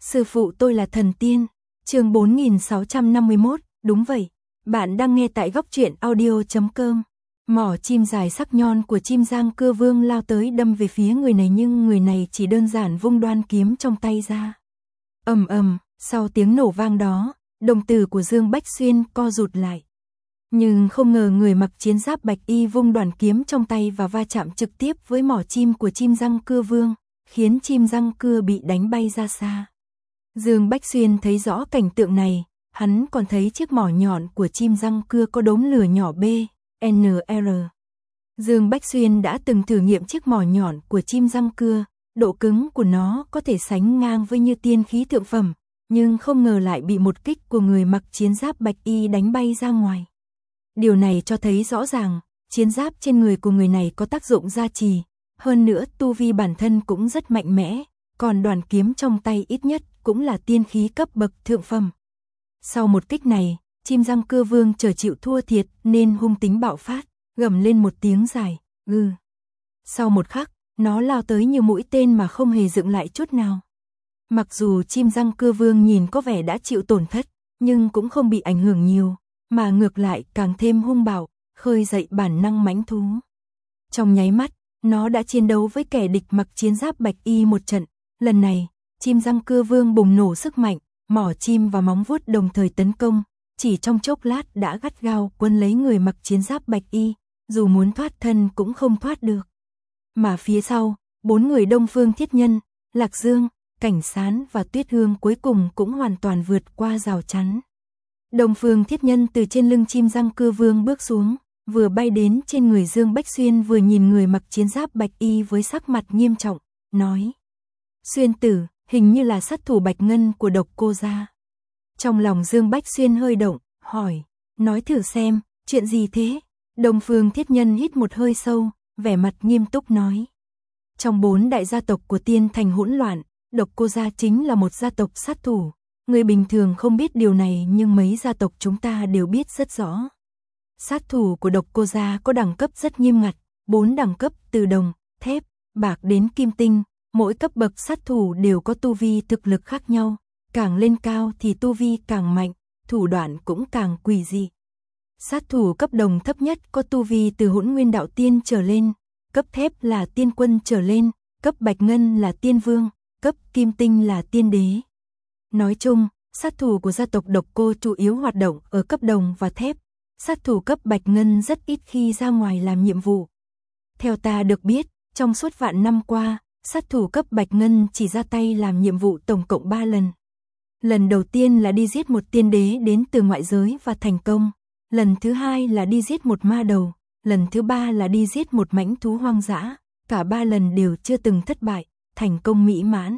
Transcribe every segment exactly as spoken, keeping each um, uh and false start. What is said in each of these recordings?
Sư phụ tôi là thần tiên. Chương bốn nghìn sáu trăm năm mươi mốt, đúng vậy. Bạn đang nghe tại góc truyện audio chấm com. Mỏ chim dài sắc nhọn của chim Giang Cưa Vương lao tới đâm về phía người này, nhưng người này chỉ đơn giản vung đoan kiếm trong tay ra. Ầm ầm, sau tiếng nổ vang đó, đồng tử của Dương Bách Xuyên co rụt lại. Nhưng không ngờ người mặc chiến giáp bạch y vung đoản kiếm trong tay và va chạm trực tiếp với mỏ chim của chim Giang Cưa Vương, khiến chim Giang Cưa bị đánh bay ra xa. Dương Bách Xuyên thấy rõ cảnh tượng này, hắn còn thấy chiếc mỏ nhọn của chim Giang Cưa có đốm lửa nhỏ B, N R. Dương Bách Xuyên đã từng thử nghiệm chiếc mỏ nhọn của chim Giang Cưa, độ cứng của nó có thể sánh ngang với như tiên khí thượng phẩm, nhưng không ngờ lại bị một kích của người mặc chiến giáp bạch y đánh bay ra ngoài. Điều này cho thấy rõ ràng, chiến giáp trên người của người này có tác dụng gia trì, hơn nữa tu vi bản thân cũng rất mạnh mẽ, còn đoàn kiếm trong tay ít nhất cũng là tiên khí cấp bậc thượng phẩm. Sau một kích này, chim Giang Cưa Vương chờ chịu thua thiệt nên hung tính bạo phát, gầm lên một tiếng dài, gừ. Sau một khắc, nó lao tới như mũi tên mà không hề dựng lại chút nào. Mặc dù chim Giang Cưa Vương nhìn có vẻ đã chịu tổn thất, nhưng cũng không bị ảnh hưởng nhiều, mà ngược lại càng thêm hung bạo, khơi dậy bản năng mãnh thú. Trong nháy mắt, nó đã chiến đấu với kẻ địch mặc chiến giáp bạch y một trận. Lần này, chim Giang Cưa Vương bùng nổ sức mạnh, mỏ chim và móng vuốt đồng thời tấn công, chỉ trong chốc lát đã gắt gao quấn lấy người mặc chiến giáp bạch y, dù muốn thoát thân cũng không thoát được. Mà phía sau, bốn người Đông Phương Thiết Nhân, Lạc Dương, Cảnh Sán và Tuyết Hương cuối cùng cũng hoàn toàn vượt qua rào chắn. Đông Phương Thiết Nhân từ trên lưng chim Giang Cưa Vương bước xuống, vừa bay đến trên người Dương Bách Xuyên vừa nhìn người mặc chiến giáp bạch y với sắc mặt nghiêm trọng, nói: Xuyên tử, hình như là sát thủ Bạch Ngân của Độc Cô gia. Trong lòng Dương Bách Xuyên hơi động, hỏi: nói thử xem, chuyện gì thế? Đông Phương Thiết Nhân hít một hơi sâu, vẻ mặt nghiêm túc nói: trong bốn đại gia tộc của Tiên Thành hỗn loạn, Độc Cô gia chính là một gia tộc sát thủ. Người bình thường không biết điều này nhưng mấy gia tộc chúng ta đều biết rất rõ. Sát thủ của Độc Cô gia có đẳng cấp rất nghiêm ngặt, bốn đẳng cấp từ đồng, thép, bạc đến kim tinh, mỗi cấp bậc sát thủ đều có tu vi thực lực khác nhau, càng lên cao thì tu vi càng mạnh, thủ đoạn cũng càng quỷ dị. Sát thủ cấp đồng thấp nhất có tu vi từ Hỗn Nguyên Đạo Tiên trở lên, cấp thép là tiên quân trở lên, cấp bạch ngân là tiên vương, cấp kim tinh là tiên đế. Nói chung, sát thủ của gia tộc Độc Cô chủ yếu hoạt động ở cấp đồng và thép, sát thủ cấp bạch ngân rất ít khi ra ngoài làm nhiệm vụ. Theo ta được biết, trong suốt vạn năm qua, sát thủ cấp bạch ngân chỉ ra tay làm nhiệm vụ tổng cộng ba lần. Lần đầu tiên là đi giết một tiên đế đến từ ngoại giới và thành công, lần thứ hai là đi giết một ma đầu, lần thứ ba là đi giết một mãnh thú hoang dã, cả ba lần đều chưa từng thất bại, thành công mỹ mãn.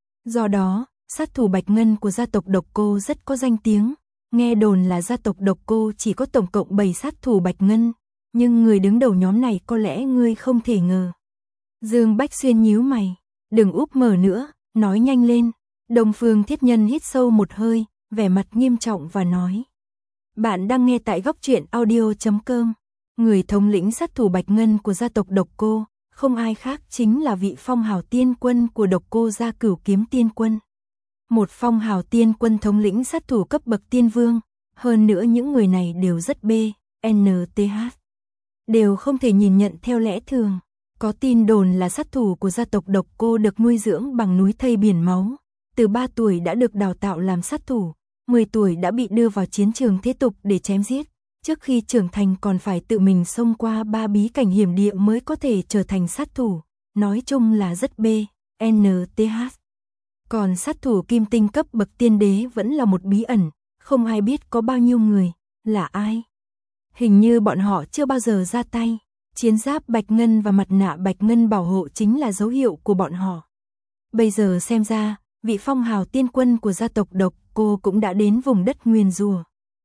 Do đó, sát thủ Bạch Ngân của gia tộc Độc Cô rất có danh tiếng, nghe đồn là gia tộc Độc Cô chỉ có tổng cộng bảy sát thủ Bạch Ngân, nhưng người đứng đầu nhóm này có lẽ ngươi không thể ngờ. Dương Bách Xuyên nhíu mày, đừng úp mở nữa, nói nhanh lên. Đông Phương Thiết Nhân hít sâu một hơi, vẻ mặt nghiêm trọng và nói: bạn đang nghe tại góc truyện audio chấm com. Người thống lĩnh sát thủ Bạch Ngân của gia tộc Độc Cô, không ai khác chính là vị phong hào tiên quân của Độc Cô gia Cửu Kiếm Tiên Quân. Một phong hào tiên quân thống lĩnh sát thủ cấp bậc tiên vương, hơn nữa những người này đều rất B, N T H. Đều không thể nhìn nhận theo lẽ thường. Có tin đồn là sát thủ của gia tộc Độc Cô được nuôi dưỡng bằng núi thây biển máu. Từ ba tuổi đã được đào tạo làm sát thủ, mười tuổi đã bị đưa vào chiến trường thế tục để chém giết. Trước khi trưởng thành còn phải tự mình xông qua ba bí cảnh hiểm địa mới có thể trở thành sát thủ. Nói chung là rất B, N T H. Còn sát thủ kim tinh cấp bậc tiên đế vẫn là một bí ẩn, không ai biết có bao nhiêu người, là ai. Hình như bọn họ chưa bao giờ ra tay. Chiến giáp bạch ngân và mặt nạ bạch ngân bảo hộ chính là dấu hiệu của bọn họ. Bây giờ xem ra, vị phong hào tiên quân của gia tộc Độc Cô cũng đã đến vùng đất nguyền rủa.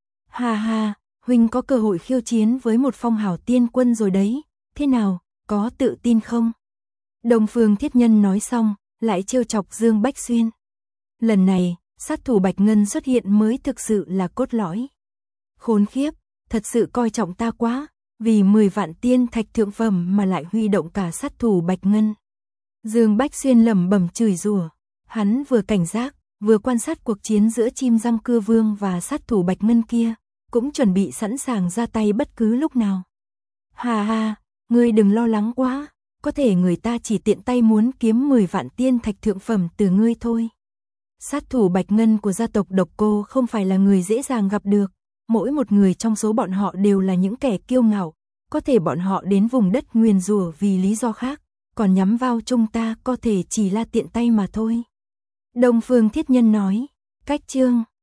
Ha ha, huynh có cơ hội khiêu chiến với một phong hào tiên quân rồi đấy, thế nào, có tự tin không? Đông Phương Thiết Nhân nói xong, lại trêu chọc Dương Bách Xuyên. Lần này, sát thủ Bạch Ngân xuất hiện mới thực sự là cốt lõi. Khốn khiếp, thật sự coi trọng ta quá, vì mười vạn tiên thạch thượng phẩm mà lại huy động cả sát thủ Bạch Ngân. Dương Bách Xuyên lẩm bẩm chửi rủa, hắn vừa cảnh giác, vừa quan sát cuộc chiến giữa chim răng cưa vương và sát thủ Bạch Ngân kia, cũng chuẩn bị sẵn sàng ra tay bất cứ lúc nào. Hà hà, ngươi đừng lo lắng quá, có thể người ta chỉ tiện tay muốn kiếm mười vạn tiên thạch thượng phẩm từ ngươi thôi. Sát thủ Bạch Ngân của gia tộc Độc Cô không phải là người dễ dàng gặp được, mỗi một người trong số bọn họ đều là những kẻ kiêu ngạo, có thể bọn họ đến vùng đất nguyền rủa vì lý do khác, còn nhắm vào chúng ta có thể chỉ là tiện tay mà thôi. Đông Phương Thiết Nhân nói, cách chương